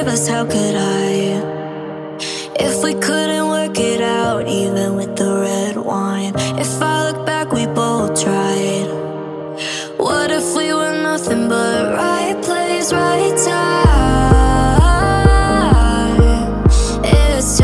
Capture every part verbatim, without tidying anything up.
save us, how could I? If we couldn't work it out, even with the red wine. If I look back, we both tried. What if we were nothing but right place, right time? It's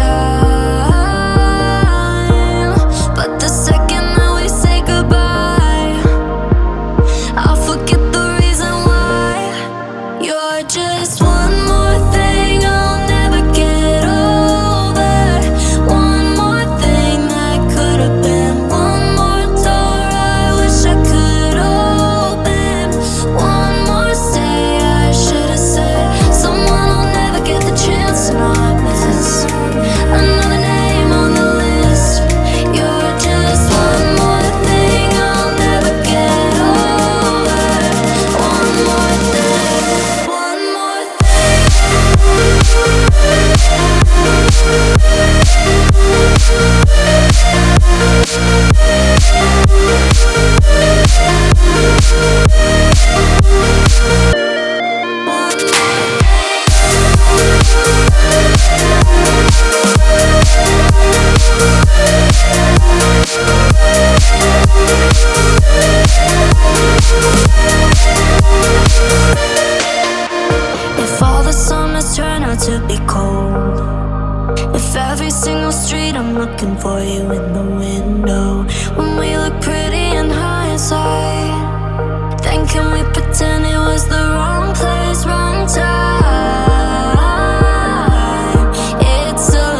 time. But the second that we say goodbye, I'll forget the reason why. You're just one more thing I'll never get over. One more thing that could have been. One more door I wish I could open. One more stay I should have said. Someone I'll never get the chance to not miss. Another name on the list. You're just one more thing I'll never get over. One more thing. One more If all the summers turn out to be cold, if every single street I'm looking for you in the window, when we look pretty in hindsight, then can we pretend it was the wrong place, wrong time? It's a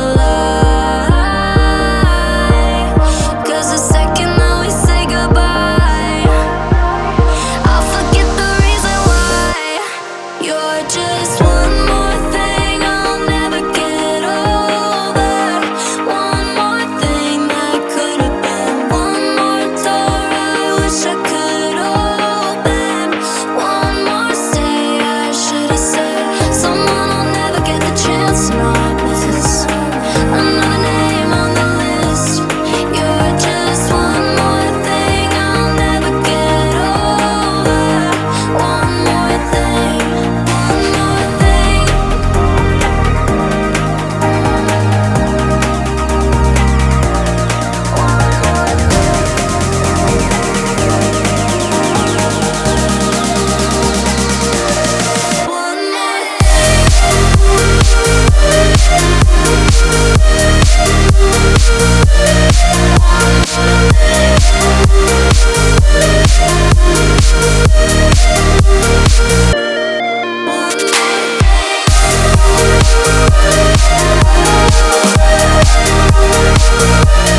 lie. 'Cause the second that we say goodbye, I'll forget the reason why. You're just one more thing I'll never get over. One more thing that could have been. One more door I wish I could open. One more stay I should have said. Someone I'll never get the chance to not miss. Another name on the list. You're just one more thing I'll never get over. One more thing. One more thing. One more thing.